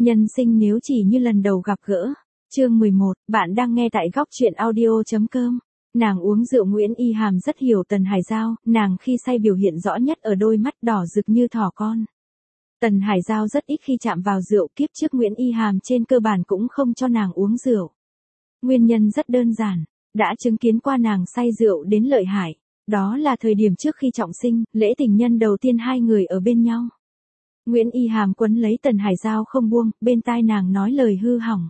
Nhân sinh nếu chỉ như lần đầu gặp gỡ. Chương 11, bạn đang nghe tại góc truyện audio.com. Nàng uống rượu. Nguyễn Y Hàm rất hiểu Tần Hải Giao, nàng khi say biểu hiện rõ nhất ở đôi mắt đỏ rực như thỏ con. Tần Hải Giao rất ít khi chạm vào rượu, kiếp trước Nguyễn Y Hàm trên cơ bản cũng không cho nàng uống rượu. Nguyên nhân rất đơn giản, đã chứng kiến qua nàng say rượu đến lợi hại. Đó là thời điểm trước khi trọng sinh, lễ tình nhân đầu tiên hai người ở bên nhau. Nguyễn Y Hàm quấn lấy Tần Hải Giao không buông, bên tai nàng nói lời hư hỏng.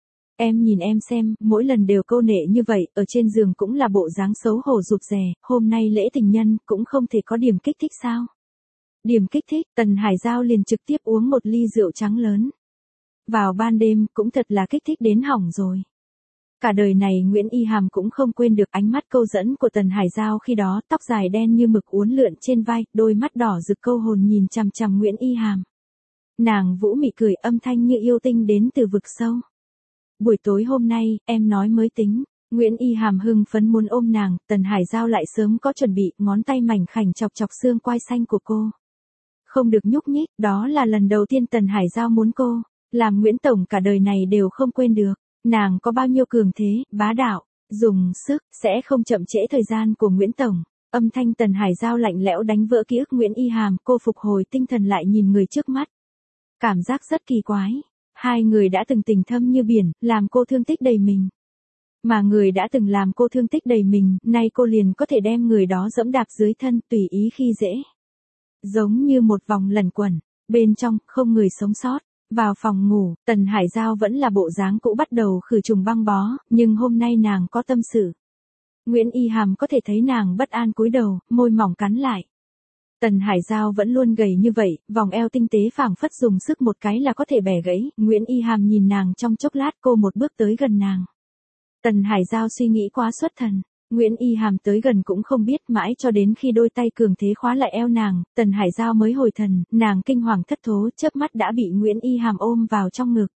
Em nhìn em xem, mỗi lần đều câu nệ như vậy, ở trên giường cũng là bộ dáng xấu hổ rụt rè, hôm nay lễ tình nhân, cũng không thể có điểm kích thích sao? Điểm kích thích, Tần Hải Giao liền trực tiếp uống một ly rượu trắng lớn. Vào ban đêm, cũng thật là kích thích đến hỏng rồi. Cả đời này Nguyễn Y Hàm cũng không quên được ánh mắt câu dẫn của Tần Hải Giao khi đó, tóc dài đen như mực uốn lượn trên vai, đôi mắt đỏ rực câu hồn nhìn chằm chằm Nguyễn Y Hàm. Nàng vũ mị cười, âm thanh như yêu tinh đến từ vực sâu. Buổi tối hôm nay, em nói mới tính. Nguyễn Y Hàm hưng phấn muốn ôm nàng, Tần Hải Giao lại sớm có chuẩn bị, ngón tay mảnh khảnh chọc chọc xương quai xanh của cô. Không được nhúc nhích, đó là lần đầu tiên Tần Hải Giao muốn cô, làm Nguyễn Tổng cả đời này đều không quên được. Nàng có bao nhiêu cường thế, bá đạo, dùng sức, sẽ không chậm trễ thời gian của Nguyễn Tổng. Âm thanh Tần Hải Giao lạnh lẽo đánh vỡ ký ức Nguyễn Y Hàm, cô phục hồi tinh thần lại nhìn người trước mắt. Cảm giác rất kỳ quái. Hai người đã từng tình thâm như biển, làm cô thương tích đầy mình. Mà người đã từng làm cô thương tích đầy mình, nay cô liền có thể đem người đó dẫm đạp dưới thân, tùy ý khi dễ. Giống như một vòng luẩn quẩn, bên trong, không người sống sót. Vào phòng ngủ, Tần Hải Giao vẫn là bộ dáng cũ bắt đầu khử trùng băng bó, nhưng hôm nay nàng có tâm sự. Nguyễn Y Hàm có thể thấy nàng bất an cúi đầu, môi mỏng cắn lại. Tần Hải Giao vẫn luôn gầy như vậy, vòng eo tinh tế phảng phất dùng sức một cái là có thể bẻ gãy. Nguyễn Y Hàm nhìn nàng trong chốc lát, cô một bước tới gần nàng. Tần Hải Giao suy nghĩ quá xuất thần. Nguyễn Y Hàm tới gần cũng không biết, mãi cho đến khi đôi tay cường thế khóa lại eo nàng, Tần Hải Giao mới hồi thần, nàng kinh hoàng thất thố, chớp mắt đã bị Nguyễn Y Hàm ôm vào trong ngực.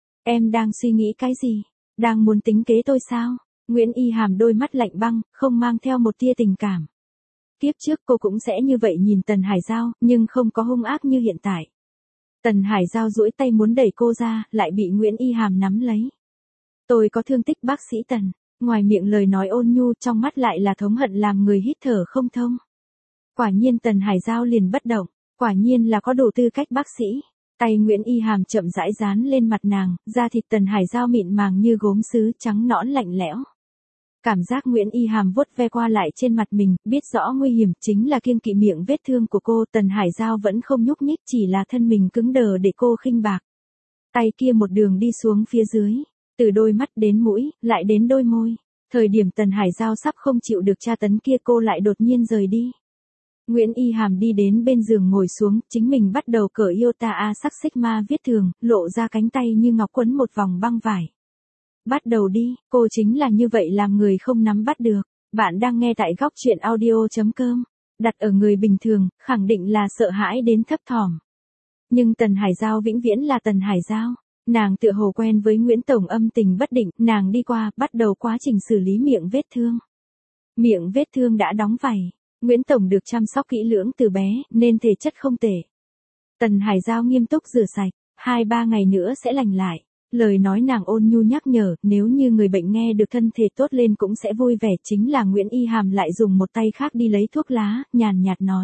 Em đang suy nghĩ cái gì? Đang muốn tính kế tôi sao? Nguyễn Y Hàm đôi mắt lạnh băng, không mang theo một tia tình cảm. Kiếp trước cô cũng sẽ như vậy nhìn Tần Hải Giao, nhưng không có hung ác như hiện tại. Tần Hải Giao duỗi tay muốn đẩy cô ra, lại bị Nguyễn Y Hàm nắm lấy. Tôi có thương tích bác sĩ Tần. Ngoài miệng lời nói ôn nhu, trong mắt lại là thống hận làm người hít thở không thông. Quả nhiên Tần Hải Giao liền bất động, quả nhiên là có đủ tư cách bác sĩ. Tay Nguyễn Y Hàm chậm rãi dán lên mặt nàng, da thịt Tần Hải Giao mịn màng như gốm sứ, trắng nõn lạnh lẽo. Cảm giác Nguyễn Y Hàm vuốt ve qua lại trên mặt mình, biết rõ nguy hiểm, chính là kiêng kỵ miệng vết thương của cô. Tần Hải Giao vẫn không nhúc nhích, chỉ là thân mình cứng đờ để cô khinh bạc. Tay kia một đường đi xuống phía dưới. Từ đôi mắt đến mũi, lại đến đôi môi. Thời điểm Tần Hải Giao sắp không chịu được tra tấn kia, cô lại đột nhiên rời đi. Nguyễn Y Hàm đi đến bên giường ngồi xuống, chính mình bắt đầu cởi Iota A sắc Sigma viết thường, lộ ra cánh tay như ngọc quấn một vòng băng vải. Bắt đầu đi, cô chính là như vậy làm người không nắm bắt được. Bạn đang nghe tại góc truyện audio.com. Đặt ở người bình thường, khẳng định là sợ hãi đến thấp thỏm. Nhưng Tần Hải Giao vĩnh viễn là Tần Hải Giao. Nàng tựa hồ quen với Nguyễn Tổng âm tình bất định, nàng đi qua, bắt đầu quá trình xử lý miệng vết thương. Miệng vết thương đã đóng vảy. Nguyễn Tổng được chăm sóc kỹ lưỡng từ bé, nên thể chất không tệ. Tần Hải Giao nghiêm túc rửa sạch, 2-3 ngày nữa sẽ lành lại. Lời nói nàng ôn nhu nhắc nhở, nếu như người bệnh nghe được thân thể tốt lên cũng sẽ vui vẻ. Chính là Nguyễn Y Hàm lại dùng một tay khác đi lấy thuốc lá, nhàn nhạt nói.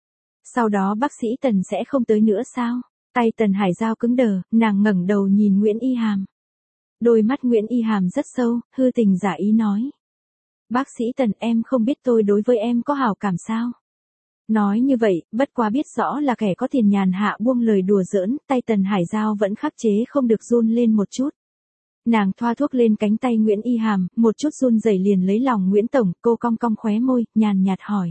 Sau đó bác sĩ Tần sẽ không tới nữa sao? Tay Tần Hải Giao cứng đờ, nàng ngẩng đầu nhìn Nguyễn Y Hàm. Đôi mắt Nguyễn Y Hàm rất sâu, hư tình giả ý nói. Bác sĩ Tần, em không biết tôi đối với em có hảo cảm sao? Nói như vậy, bất quá biết rõ là kẻ có tiền nhàn hạ buông lời đùa giỡn, tay Tần Hải Giao vẫn khắc chế không được run lên một chút. Nàng thoa thuốc lên cánh tay Nguyễn Y Hàm, một chút run rẩy liền lấy lòng Nguyễn Tổng, cô cong cong khóe môi, nhàn nhạt hỏi.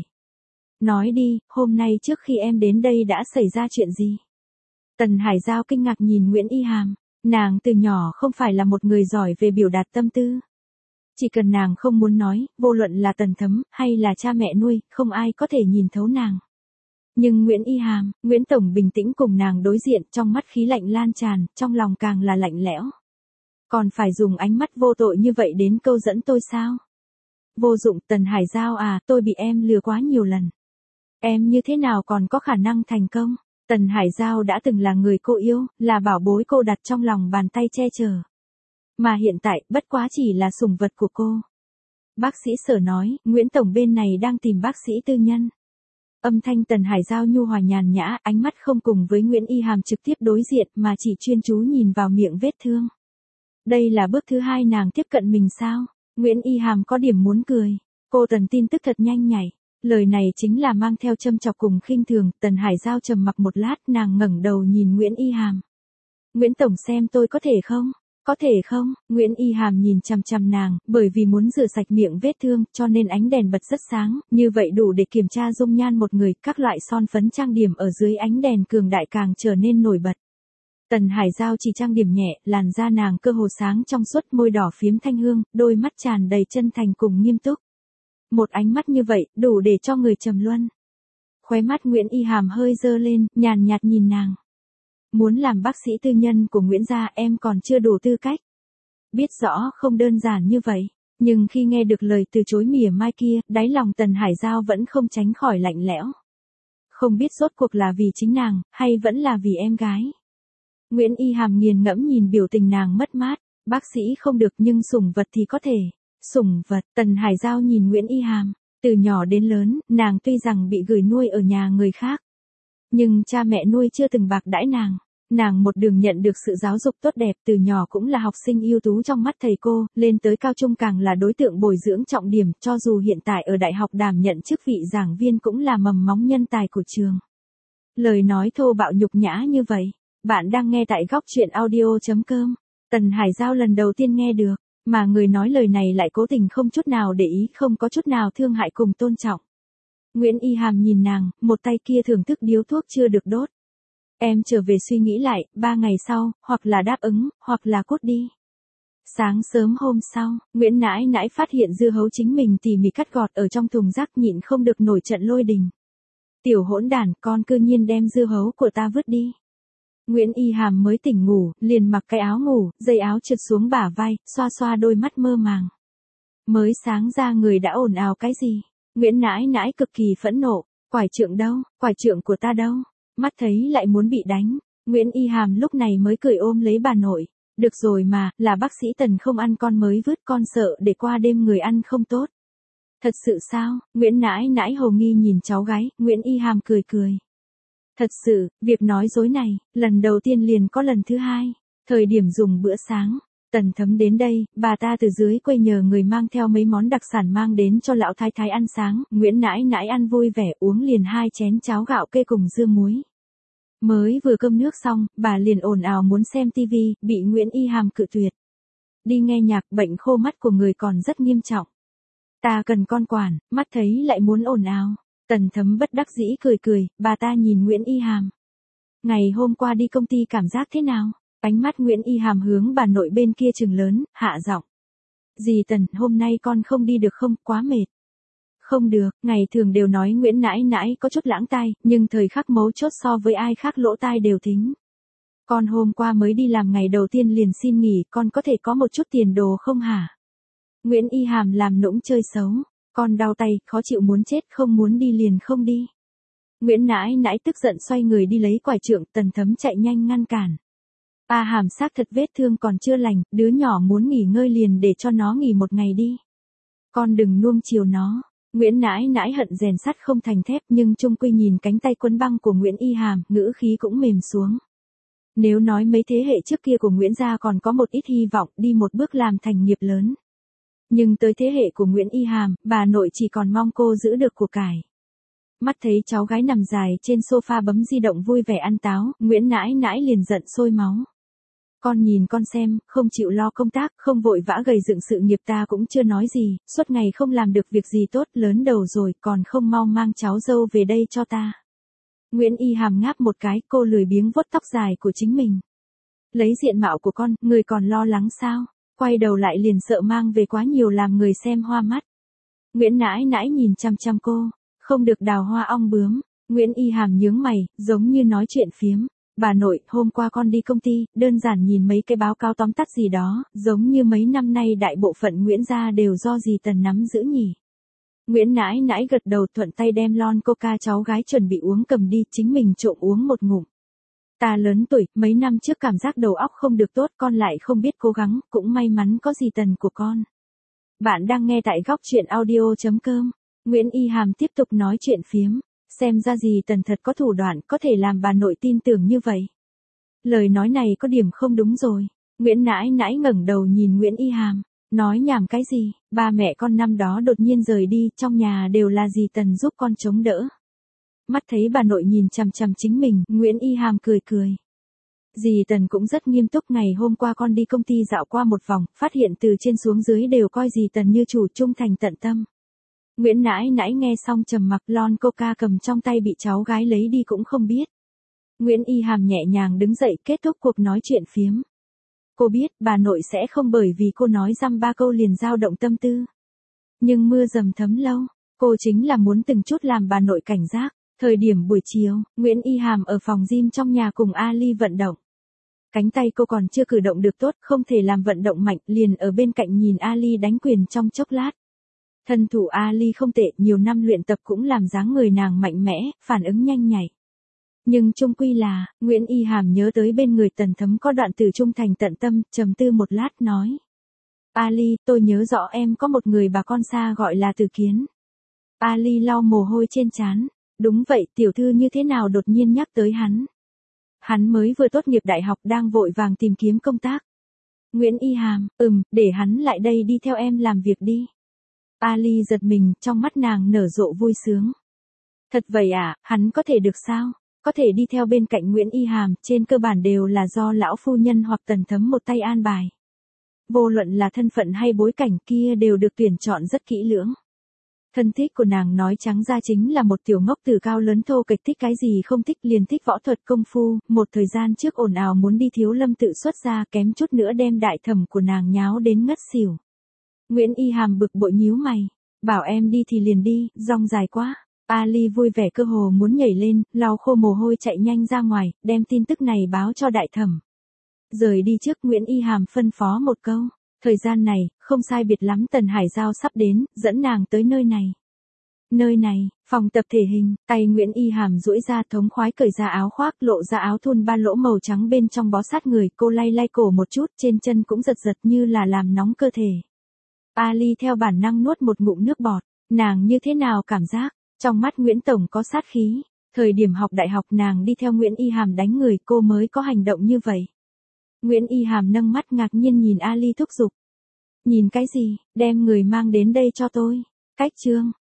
Nói đi, hôm nay trước khi em đến đây đã xảy ra chuyện gì? Tần Hải Giao kinh ngạc nhìn Nguyễn Y Hàm, nàng từ nhỏ không phải là một người giỏi về biểu đạt tâm tư. Chỉ cần nàng không muốn nói, vô luận là Tần Thấm, hay là cha mẹ nuôi, không ai có thể nhìn thấu nàng. Nhưng Nguyễn Y Hàm, Nguyễn Tổng bình tĩnh cùng nàng đối diện, trong mắt khí lạnh lan tràn, trong lòng càng là lạnh lẽo. Còn phải dùng ánh mắt vô tội như vậy đến câu dẫn tôi sao? Vô dụng, Tần Hải Giao à, tôi bị em lừa quá nhiều lần. Em như thế nào còn có khả năng thành công? Tần Hải Giao đã từng là người cô yêu, là bảo bối cô đặt trong lòng bàn tay che chở. Mà hiện tại, bất quá chỉ là sủng vật của cô. Bác sĩ Sở nói, Nguyễn Tổng bên này đang tìm bác sĩ tư nhân. Âm thanh Tần Hải Giao nhu hòa nhàn nhã, ánh mắt không cùng với Nguyễn Y Hàm trực tiếp đối diện mà chỉ chuyên chú nhìn vào miệng vết thương. Đây là bước thứ 2 nàng tiếp cận mình sao? Nguyễn Y Hàm có điểm muốn cười. Cô Tần tin tức thật nhanh nhảy. Lời này chính là mang theo châm chọc cùng khinh thường. Tần Hải Giao trầm mặc một lát, nàng ngẩng đầu nhìn Nguyễn Y Hàm. Nguyễn Tổng xem tôi có thể không? Có thể không? Nguyễn Y Hàm nhìn chằm chằm nàng, bởi vì muốn rửa sạch miệng vết thương, cho nên ánh đèn bật rất sáng, như vậy đủ để kiểm tra dung nhan một người, các loại son phấn trang điểm ở dưới ánh đèn cường đại càng trở nên nổi bật. Tần Hải Giao chỉ trang điểm nhẹ, làn da nàng cơ hồ sáng trong suốt, môi đỏ phiếm thanh hương, đôi mắt tràn đầy chân thành cùng nghiêm túc. Một ánh mắt như vậy, đủ để cho người trầm luân. Khóe mắt Nguyễn Y Hàm hơi dơ lên, nhàn nhạt nhìn nàng. Muốn làm bác sĩ tư nhân của Nguyễn gia em còn chưa đủ tư cách. Biết rõ không đơn giản như vậy, nhưng khi nghe được lời từ chối mỉa mai kia, đáy lòng Tần Hải Giao vẫn không tránh khỏi lạnh lẽo. Không biết rốt cuộc là vì chính nàng, hay vẫn là vì em gái. Nguyễn Y Hàm nghiền ngẫm nhìn biểu tình nàng mất mát, bác sĩ không được nhưng sủng vật thì có thể. Sủng vật, Tần Hải Giao nhìn Nguyễn Y Hàm, từ nhỏ đến lớn, nàng tuy rằng bị gửi nuôi ở nhà người khác. Nhưng cha mẹ nuôi chưa từng bạc đãi nàng. Nàng một đường nhận được sự giáo dục tốt đẹp, từ nhỏ cũng là học sinh ưu tú trong mắt thầy cô, lên tới cao trung càng là đối tượng bồi dưỡng trọng điểm, cho dù hiện tại ở đại học đảm nhận chức vị giảng viên cũng là mầm móng nhân tài của trường. Lời nói thô bạo nhục nhã như vậy, bạn đang nghe tại góc truyện audio.com. Tần Hải Giao lần đầu tiên nghe được, mà người nói lời này lại cố tình không chút nào để ý, không có chút nào thương hại cùng tôn trọng. Nguyễn Y Hàm nhìn nàng, một tay kia thưởng thức điếu thuốc chưa được đốt. Em trở về suy nghĩ lại, 3 ngày sau, hoặc là đáp ứng, hoặc là cút đi. Sáng sớm hôm sau, Nguyễn Nãi Nãi phát hiện dưa hấu chính mình tỉ mỉ cắt gọt ở trong thùng rác, nhịn không được nổi trận lôi đình. Tiểu hỗn đản, con cư nhiên đem dưa hấu của ta vứt đi. Nguyễn Y Hàm mới tỉnh ngủ, liền mặc cái áo ngủ, dây áo trượt xuống bả vai, xoa xoa đôi mắt mơ màng. Mới sáng ra người đã ồn ào cái gì? Nguyễn Nãi Nãi cực kỳ phẫn nộ, quải trượng đâu, quải trượng của ta đâu? Mắt thấy lại muốn bị đánh, Nguyễn Y Hàm lúc này mới cười ôm lấy bà nội. Được rồi mà, là bác sĩ Tần không ăn con mới vứt, con sợ để qua đêm người ăn không tốt. Thật sự sao? Nguyễn Nãi Nãi hồ nghi nhìn cháu gái, Nguyễn Y Hàm cười cười. Thật sự, việc nói dối này, lần đầu tiên liền có lần thứ 2, thời điểm dùng bữa sáng. Tần Thấm đến đây, bà ta từ dưới quê nhờ người mang theo mấy món đặc sản mang đến cho lão thái thái ăn sáng, Nguyễn Nãi Nãi ăn vui vẻ uống liền 2 chén cháo gạo kê cùng dưa muối. Mới vừa cơm nước xong, bà liền ồn ào muốn xem tivi, bị Nguyễn Y Hàm cự tuyệt. Đi nghe nhạc, bệnh khô mắt của người còn rất nghiêm trọng. Ta cần con quản, mắt thấy lại muốn ồn ào. Tần Thấm bất đắc dĩ cười cười, bà ta nhìn Nguyễn Y Hàm. Ngày hôm qua đi công ty cảm giác thế nào? Ánh mắt Nguyễn Y Hàm hướng bà nội bên kia trừng lớn, hạ giọng. Dì Tần, hôm nay con không đi được không, quá mệt. Không được, ngày thường đều nói Nguyễn Nãi Nãi có chút lãng tai, nhưng thời khắc mấu chốt so với ai khác lỗ tai đều thính. Con hôm qua mới đi làm ngày đầu tiên liền xin nghỉ, con có thể có một chút tiền đồ không hả? Nguyễn Y Hàm làm nũng chơi xấu, con đau tay, khó chịu muốn chết, không muốn đi liền không đi. Nguyễn Nãi Nãi tức giận xoay người đi lấy quải trượng, Tần Thấm chạy nhanh ngăn cản. A Hàm xác thật vết thương còn chưa lành, đứa nhỏ muốn nghỉ ngơi liền để cho nó nghỉ một ngày đi. Con đừng nuông chiều nó. Nguyễn Nãi Nãi hận rèn sắt không thành thép, nhưng chung quy nhìn cánh tay quấn băng của Nguyễn Y Hàm, ngữ khí cũng mềm xuống. Nếu nói mấy thế hệ trước kia của Nguyễn gia còn có một ít hy vọng đi một bước làm thành nghiệp lớn. Nhưng tới thế hệ của Nguyễn Y Hàm, bà nội chỉ còn mong cô giữ được của cải. Mắt thấy cháu gái nằm dài trên sofa bấm di động vui vẻ ăn táo, Nguyễn Nãi Nãi liền giận sôi máu. Con nhìn con xem, không chịu lo công tác, không vội vã gầy dựng sự nghiệp, ta cũng chưa nói gì, suốt ngày không làm được việc gì tốt, lớn đầu rồi, còn không mau mang cháu dâu về đây cho ta. Nguyễn Y Hàm ngáp một cái, cô lười biếng vuốt tóc dài của chính mình. Lấy diện mạo của con, người còn lo lắng sao? Quay đầu lại liền sợ mang về quá nhiều làm người xem hoa mắt. Nguyễn Nãi Nãi nhìn chăm chăm cô, không được đào hoa ong bướm. Nguyễn Y Hàm nhướng mày, giống như nói chuyện phiếm. Bà nội, hôm qua con đi công ty, đơn giản nhìn mấy cái báo cáo tóm tắt gì đó, giống như mấy năm nay đại bộ phận Nguyễn gia đều do dì Tần nắm giữ nhỉ. Nguyễn nãi nãi gật đầu thuận tay đem lon coca cháu gái chuẩn bị uống cầm đi, chính mình trộm uống một ngụm. Ta lớn tuổi, mấy năm trước cảm giác đầu óc không được tốt, con lại không biết cố gắng, cũng may mắn có dì Tần của con. Bạn đang nghe tại góc truyện audio.com. Nguyễn Y Hàm tiếp tục nói chuyện phiếm. Xem ra dì Tần thật có thủ đoạn, có thể làm bà nội tin tưởng như vậy. Lời nói này có điểm không đúng rồi. Nguyễn nãi nãi ngẩng đầu nhìn Nguyễn Y Hàm. Nói nhảm cái gì, ba mẹ con năm đó đột nhiên rời đi, trong nhà đều là dì Tần giúp con chống đỡ. Mắt thấy bà nội nhìn chằm chằm chính mình, Nguyễn Y Hàm cười cười. Dì Tần cũng rất nghiêm túc, ngày hôm qua con đi công ty dạo qua một vòng, phát hiện từ trên xuống dưới đều coi dì Tần như chủ trung thành tận tâm. Nguyễn nãi nãi nghe xong trầm mặc, lon coca cầm trong tay bị cháu gái lấy đi cũng không biết. Nguyễn Y Hàm nhẹ nhàng đứng dậy kết thúc cuộc nói chuyện phiếm. Cô biết bà nội sẽ không bởi vì cô nói dăm ba câu liền dao động tâm tư. Nhưng mưa dầm thấm lâu, cô chính là muốn từng chút làm bà nội cảnh giác. Thời điểm buổi chiều, Nguyễn Y Hàm ở phòng gym trong nhà cùng Ali vận động. Cánh tay cô còn chưa cử động được tốt, không thể làm vận động mạnh, liền ở bên cạnh nhìn Ali đánh quyền trong chốc lát. Thân thủ Ali không tệ, nhiều năm luyện tập cũng làm dáng người nàng mạnh mẽ, phản ứng nhanh nhạy. Nhưng chung quy là, Nguyễn Y Hàm nhớ tới bên người Tần Thấm có đoạn từ trung thành tận tâm, trầm tư một lát nói. Ali, tôi nhớ rõ em có một người bà con xa gọi là Từ Kiến. Ali lau mồ hôi trên trán. Đúng vậy, tiểu thư như thế nào đột nhiên nhắc tới hắn. Hắn mới vừa tốt nghiệp đại học đang vội vàng tìm kiếm công tác. Nguyễn Y Hàm, để hắn lại đây đi theo em làm việc đi. Ali giật mình, trong mắt nàng nở rộ vui sướng. Thật vậy à, hắn có thể được sao? Có thể đi theo bên cạnh Nguyễn Y Hàm, trên cơ bản đều là do lão phu nhân hoặc Tần Thấm một tay an bài. Vô luận là thân phận hay bối cảnh kia đều được tuyển chọn rất kỹ lưỡng. Thân thích của nàng nói trắng ra chính là một tiểu ngốc từ cao lớn thô kệch, thích cái gì không thích, liền thích võ thuật công phu, một thời gian trước ồn ào muốn đi Thiếu Lâm tự xuất gia, kém chút nữa đem đại thẩm của nàng nháo đến ngất xỉu. Nguyễn Y Hàm bực bội nhíu mày, bảo em đi thì liền đi, rong dài quá. Ali vui vẻ cơ hồ muốn nhảy lên, lau khô mồ hôi chạy nhanh ra ngoài, đem tin tức này báo cho đại thẩm. Rời đi trước, Nguyễn Y Hàm phân phó một câu. Thời gian này, không sai biệt lắm Tần Hải Giao sắp đến, dẫn nàng tới nơi này. Nơi này, phòng tập thể hình, tay Nguyễn Y Hàm duỗi ra thống khoái cởi ra áo khoác, lộ ra áo thun ba lỗ màu trắng bên trong bó sát người, cô lay lay cổ một chút, trên chân cũng giật giật như là làm nóng cơ thể. Ali theo bản năng nuốt một ngụm nước bọt, nàng như thế nào cảm giác, trong mắt Nguyễn Tổng có sát khí, thời điểm học đại học nàng đi theo Nguyễn Y Hàm đánh người, cô mới có hành động như vậy. Nguyễn Y Hàm nâng mắt ngạc nhiên nhìn Ali thúc giục. Nhìn cái gì, đem người mang đến đây cho tôi. Cách chương.